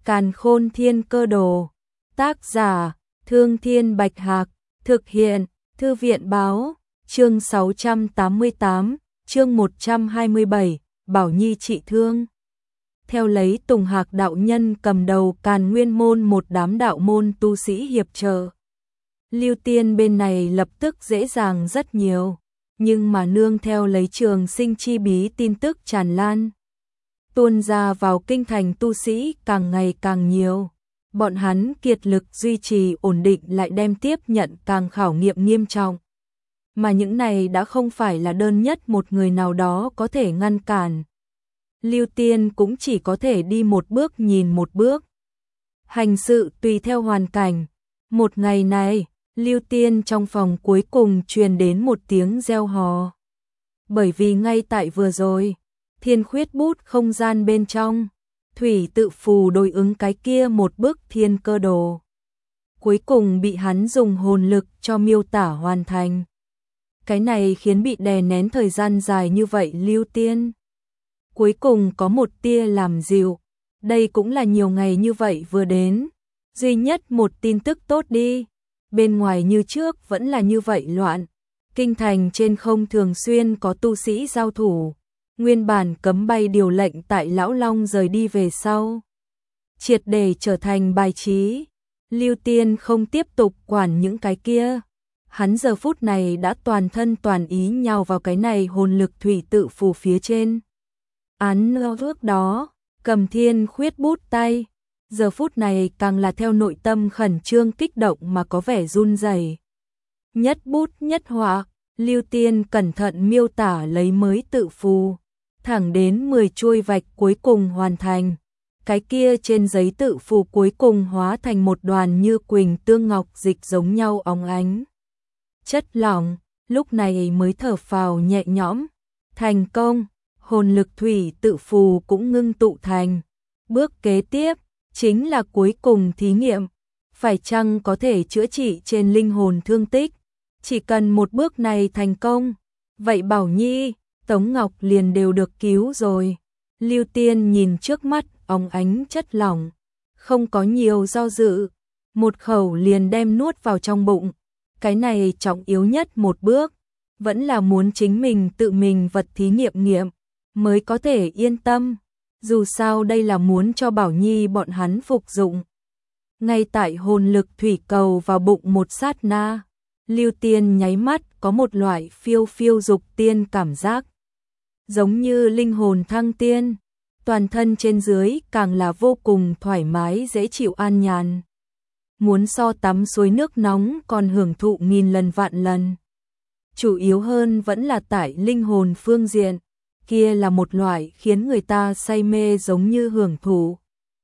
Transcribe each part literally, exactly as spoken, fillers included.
Càn Khôn Thiên Cơ Đồ. Tác giả: Thương Thiên Bạch Hạc. Thực hiện: Thư viện báo. Chương sáu trăm tám mươi tám, chương một trăm hai mươi bảy, Bảo Nhi trị thương. Theo lấy Tùng Hạc đạo nhân cầm đầu Càn Nguyên môn một đám đạo môn tu sĩ hiệp trợ. Lưu Tiên bên này lập tức dễ dàng rất nhiều, nhưng mà nương theo lấy Trường Sinh chi bí tin tức tràn lan, tuôn ra vào kinh thành tu sĩ càng ngày càng nhiều. Bọn hắn kiệt lực duy trì ổn định lại đem tiếp nhận càng khảo nghiệm nghiêm trọng. Mà những này đã không phải là đơn nhất một người nào đó có thể ngăn cản. Lưu Tiên cũng chỉ có thể đi một bước nhìn một bước. Hành sự tùy theo hoàn cảnh. Một ngày này, Lưu Tiên trong phòng cuối cùng truyền đến một tiếng reo hò. Bởi vì ngay tại vừa rồi, Thiên Khuyết bút không gian bên trong, thủy tự phù đối ứng cái kia một bức thiên cơ đồ. Cuối cùng bị hắn dùng hồn lực cho miêu tả hoàn thành. Cái này khiến bị đè nén thời gian dài như vậy Lưu Tiên cuối cùng có một tia làm dịu. Đây cũng là nhiều ngày như vậy vừa đến, duy nhất một tin tức tốt đi. Bên ngoài như trước vẫn là như vậy loạn. Kinh thành trên không thường xuyên có tu sĩ giao thủ. Nguyên bản cấm bay điều lệnh tại Lão Long rời đi về sau, triệt để trở thành bài trí. Lưu Tiên không tiếp tục quản những cái kia. Hắn giờ phút này đã toàn thân toàn ý nhào vào cái này hồn lực thủy tự phù phía trên. Án ước đó, cầm Thiên Khuyết bút tay, giờ phút này càng là theo nội tâm khẩn trương kích động mà có vẻ run rẩy. Nhất bút nhất họa, Lưu Tiên cẩn thận miêu tả lấy mới tự phù, thẳng đến mười chuôi vạch cuối cùng hoàn thành. Cái kia trên giấy tự phù cuối cùng hóa thành một đoàn như quỳnh tương ngọc dịch giống nhau óng ánh. Chất lỏng, lúc này mới thở phào nhẹ nhõm. Thành công, hồn lực thủy tự phù cũng ngưng tụ thành. Bước kế tiếp, chính là cuối cùng thí nghiệm. Phải chăng có thể chữa trị trên linh hồn thương tích? Chỉ cần một bước này thành công, vậy Bảo Nhi, Tống Ngọc liền đều được cứu rồi. Lưu Tiên nhìn trước mắt óng ánh chất lỏng, không có nhiều do dự, một khẩu liền đem nuốt vào trong bụng. Cái này trọng yếu nhất một bước, vẫn là muốn chính mình tự mình vật thí nghiệm nghiệm, mới có thể yên tâm. Dù sao đây là muốn cho Bảo Nhi bọn hắn phục dụng. Ngay tại hồn lực thủy cầu vào bụng một sát na, Lưu Tiên nháy mắt có một loại phiêu phiêu dục tiên cảm giác. Giống như linh hồn thăng tiên, toàn thân trên dưới càng là vô cùng thoải mái dễ chịu an nhàn. Muốn so tắm suối nước nóng còn hưởng thụ nghìn lần vạn lần. Chủ yếu hơn vẫn là tại linh hồn phương diện, kia là một loại khiến người ta say mê giống như hưởng thụ.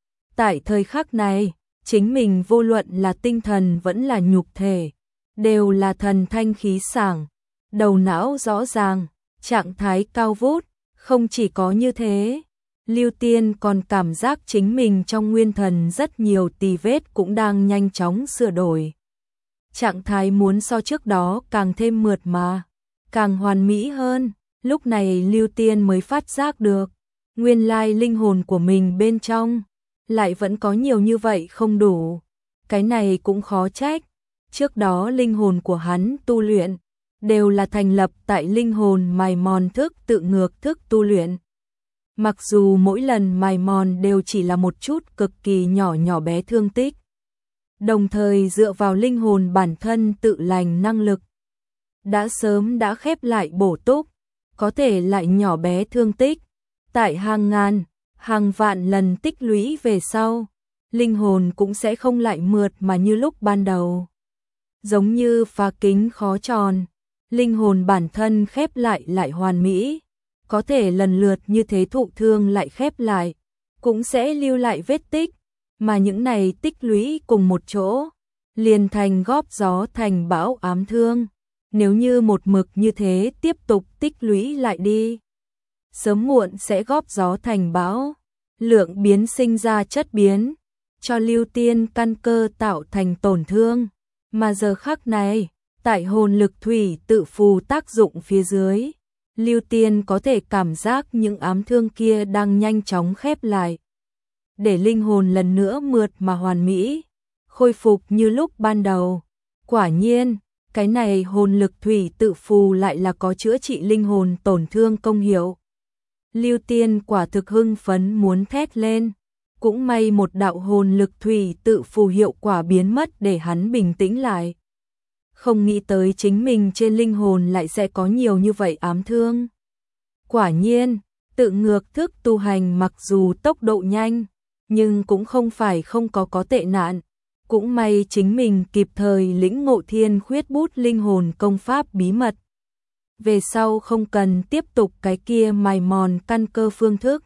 Tại thời khắc này, chính mình vô luận là tinh thần vẫn là nhục thể, đều là thần thanh khí sảng, đầu não rõ ràng, trạng thái cao vút. Không chỉ có như thế, Lưu Tiên còn cảm giác chính mình trong nguyên thần rất nhiều tì vết cũng đang nhanh chóng sửa đổi. Trạng thái muốn so trước đó càng thêm mượt mà, càng hoàn mỹ hơn. Lúc này Lưu Tiên mới phát giác được, nguyên lai linh hồn của mình bên trong lại vẫn có nhiều như vậy không đủ. Cái này cũng khó trách. Trước đó linh hồn của hắn tu luyện đều là thành lập tại linh hồn mài mòn thức tự ngược thức tu luyện. Mặc dù mỗi lần mài mòn đều chỉ là một chút cực kỳ nhỏ nhỏ bé thương tích, đồng thời dựa vào linh hồn bản thân tự lành năng lực, đã sớm đã khép lại bổ túc, có thể lại nhỏ bé thương tích. Tại hàng ngàn, hàng vạn lần tích lũy về sau, linh hồn cũng sẽ không lại mượt mà như lúc ban đầu. Giống như phá kính khó tròn, linh hồn bản thân khép lại lại hoàn mỹ, có thể lần lượt như thế thụ thương lại khép lại, cũng sẽ lưu lại vết tích, mà những này tích lũy cùng một chỗ, liền thành góp gió thành bão ám thương. Nếu như một mực như thế tiếp tục tích lũy lại đi, sớm muộn sẽ góp gió thành bão, lượng biến sinh ra chất biến, cho Lưu Tiên căn cơ tạo thành tổn thương. Mà giờ khắc này, tại hồn lực thủy tự phù tác dụng phía dưới, Lưu Tiên có thể cảm giác những ám thương kia đang nhanh chóng khép lại. để linh hồn lần nữa mượt mà hoàn mỹ, khôi phục như lúc ban đầu. Quả nhiên, cái này hồn lực thủy tự phù lại là có chữa trị linh hồn tổn thương công hiệu. Lưu Tiên quả thực hưng phấn muốn thét lên, cũng may một đạo hồn lực thủy tự phù hiệu quả biến mất để hắn bình tĩnh lại. Không nghĩ tới chính mình trên linh hồn lại sẽ có nhiều như vậy ám thương. Quả nhiên, tự ngược thức tu hành mặc dù tốc độ nhanh, nhưng cũng không phải không có có tệ nạn. Cũng may chính mình kịp thời lĩnh ngộ thiên khuyết bút linh hồn công pháp bí mật. Về sau không cần tiếp tục cái kia mài mòn căn cơ phương thức.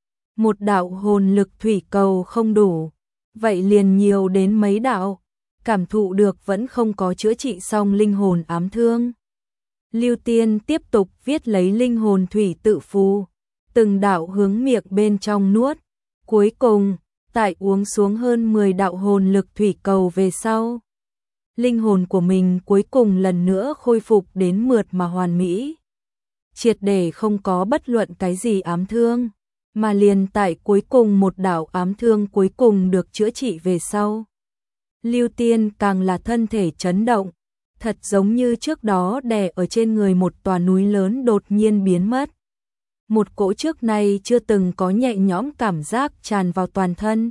Một đạo hồn lực thủy cầu không đủ, vậy liền nhiều đến mấy đạo, cảm thụ được vẫn không có chữa trị xong linh hồn ám thương. Lưu Tiên tiếp tục viết lấy linh hồn thủy tự phù, từng đạo hướng miệng bên trong nuốt, cuối cùng, tại uống xuống hơn mười đạo hồn lực thủy cầu về sau. Linh hồn của mình cuối cùng lần nữa khôi phục đến mượt mà hoàn mỹ. Triệt để không có bất luận cái gì ám thương, mà liền tại cuối cùng một đạo ám thương cuối cùng được chữa trị về sau. Lưu Tiên càng là thân thể chấn động, thật giống như trước đó đè ở trên người một tòa núi lớn đột nhiên biến mất. Một cỗ trước nay chưa từng có nhẹ nhõm cảm giác tràn vào toàn thân.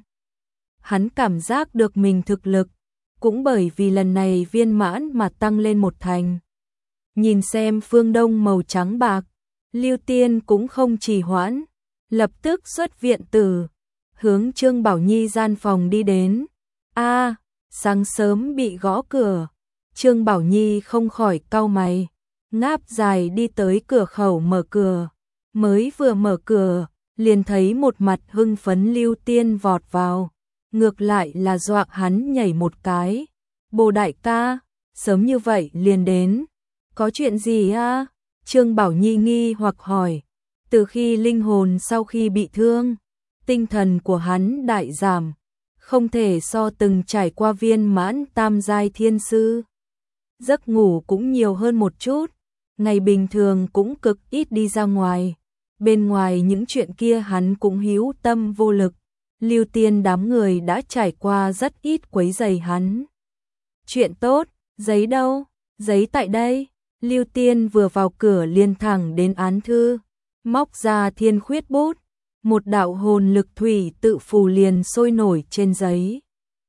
Hắn cảm giác được mình thực lực, cũng bởi vì lần này viên mãn mà tăng lên một thành. Nhìn xem phương đông màu trắng bạc, Lưu Tiên cũng không trì hoãn, lập tức xuất viện tử, hướng Trương Bảo Nhi gian phòng đi đến. A, sáng sớm bị gõ cửa, Trương Bảo Nhi không khỏi cau mày, ngáp dài đi tới cửa khẩu mở cửa, mới vừa mở cửa, liền thấy một mặt hưng phấn Lưu Tiên vọt vào, ngược lại là dọa hắn nhảy một cái. Bồ đại ca, sớm như vậy liền đến, có chuyện gì a? Trương Bảo Nhi nghi hoặc hỏi, từ khi linh hồn sau khi bị thương, tinh thần của hắn đại giảm, không thể so từng trải qua viên mãn tam giai thiên sư. Giấc ngủ cũng nhiều hơn một chút, ngày bình thường cũng cực ít đi ra ngoài, bên ngoài những chuyện kia hắn cũng hữu tâm vô lực. Lưu Tiên đám người đã trải qua rất ít quấy rầy hắn. Chuyện tốt, giấy đâu? Giấy tại đây. Lưu Tiên vừa vào cửa liền thẳng đến án thư, móc ra thiên khuyết bút, một đạo hồn lực thủy tự phù liền sôi nổi trên giấy,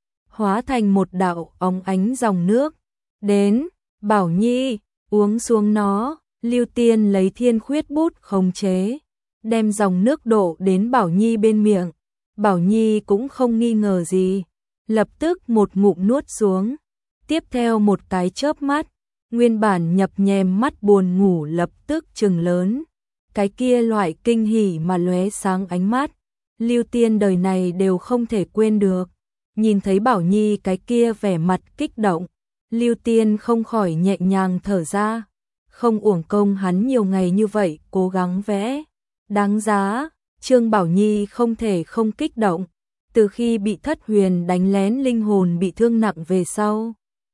hóa thành một đạo óng ánh dòng nước. Đến, Bảo Nhi, uống xuống nó. Lưu Tiên lấy thiên khuyết bút khống chế, đem dòng nước đổ đến Bảo Nhi bên miệng. Bảo Nhi cũng không nghi ngờ gì, lập tức một ngụm nuốt xuống. Tiếp theo một cái chớp mắt, nguyên bản nhập nhèm mắt buồn ngủ lập tức trừng lớn. Cái kia loại kinh hỉ mà lóe sáng ánh mắt, Lưu Tiên đời này đều không thể quên được. Nhìn thấy Bảo Nhi cái kia vẻ mặt kích động, Lưu Tiên không khỏi nhẹ nhàng thở ra. Không uổng công hắn nhiều ngày như vậy cố gắng vẽ. Đáng giá. Trương Bảo Nhi không thể không kích động, từ khi bị Thất Huyền đánh lén linh hồn bị thương nặng về sau.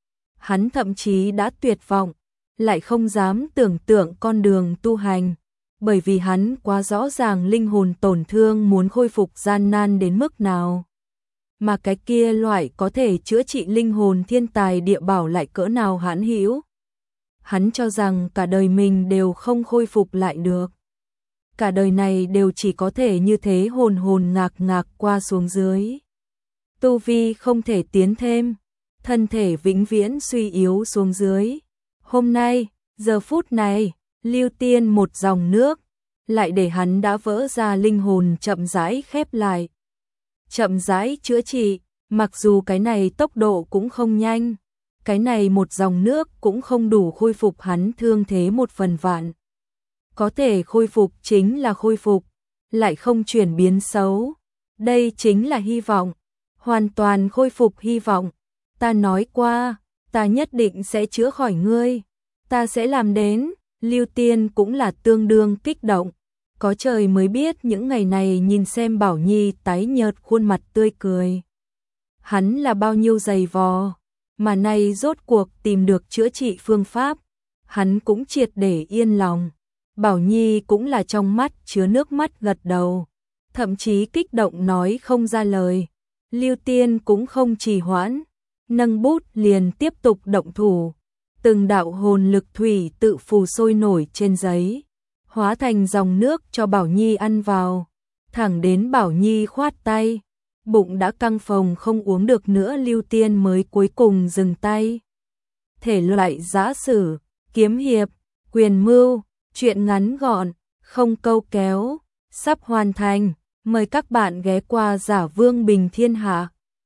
Hắn thậm chí đã tuyệt vọng, lại không dám tưởng tượng con đường tu hành, bởi vì hắn quá rõ ràng linh hồn tổn thương muốn khôi phục gian nan đến mức nào. Mà cái kia loại có thể chữa trị linh hồn thiên tài địa bảo lại cỡ nào hãn hữu. Hắn cho rằng cả đời mình đều không khôi phục lại được. Cả đời này đều chỉ có thể như thế hồn hồn ngạc ngạc qua xuống dưới. Tu vi không thể tiến thêm, thân thể vĩnh viễn suy yếu xuống dưới. Hôm nay, giờ phút này, Lưu Tiên một dòng nước, lại để hắn đã vỡ ra linh hồn chậm rãi khép lại. Chậm rãi chữa trị, mặc dù cái này tốc độ cũng không nhanh, cái này một dòng nước cũng không đủ khôi phục hắn thương thế một phần vạn. Có thể khôi phục chính là khôi phục, lại không chuyển biến xấu. Đây chính là hy vọng, hoàn toàn khôi phục hy vọng. Ta nói qua, ta nhất định sẽ chữa khỏi ngươi, ta sẽ làm đến. Lưu Tiên cũng là tương đương kích động. Có trời mới biết những ngày này nhìn xem Bảo Nhi tái nhợt khuôn mặt tươi cười, hắn là bao nhiêu dày vò, mà nay rốt cuộc tìm được chữa trị phương pháp, hắn cũng triệt để yên lòng. Bảo Nhi cũng là trong mắt chứa nước mắt gật đầu. thậm chí kích động nói không ra lời. Lưu Tiên cũng không trì hoãn, nâng bút liền tiếp tục động thủ. Từng đạo hồn lực thủy tự phù sôi nổi trên giấy, hóa thành dòng nước cho Bảo Nhi ăn vào, thẳng đến Bảo Nhi khoát tay, bụng đã căng phồng không uống được nữa, Lưu Tiên mới cuối cùng dừng tay. Thể loại giã sử, kiếm hiệp, quyền mưu, truyện ngắn gọn, không câu kéo, sắp hoàn thành, mời các bạn ghé qua Giả Vương Bình Thiên Hạ.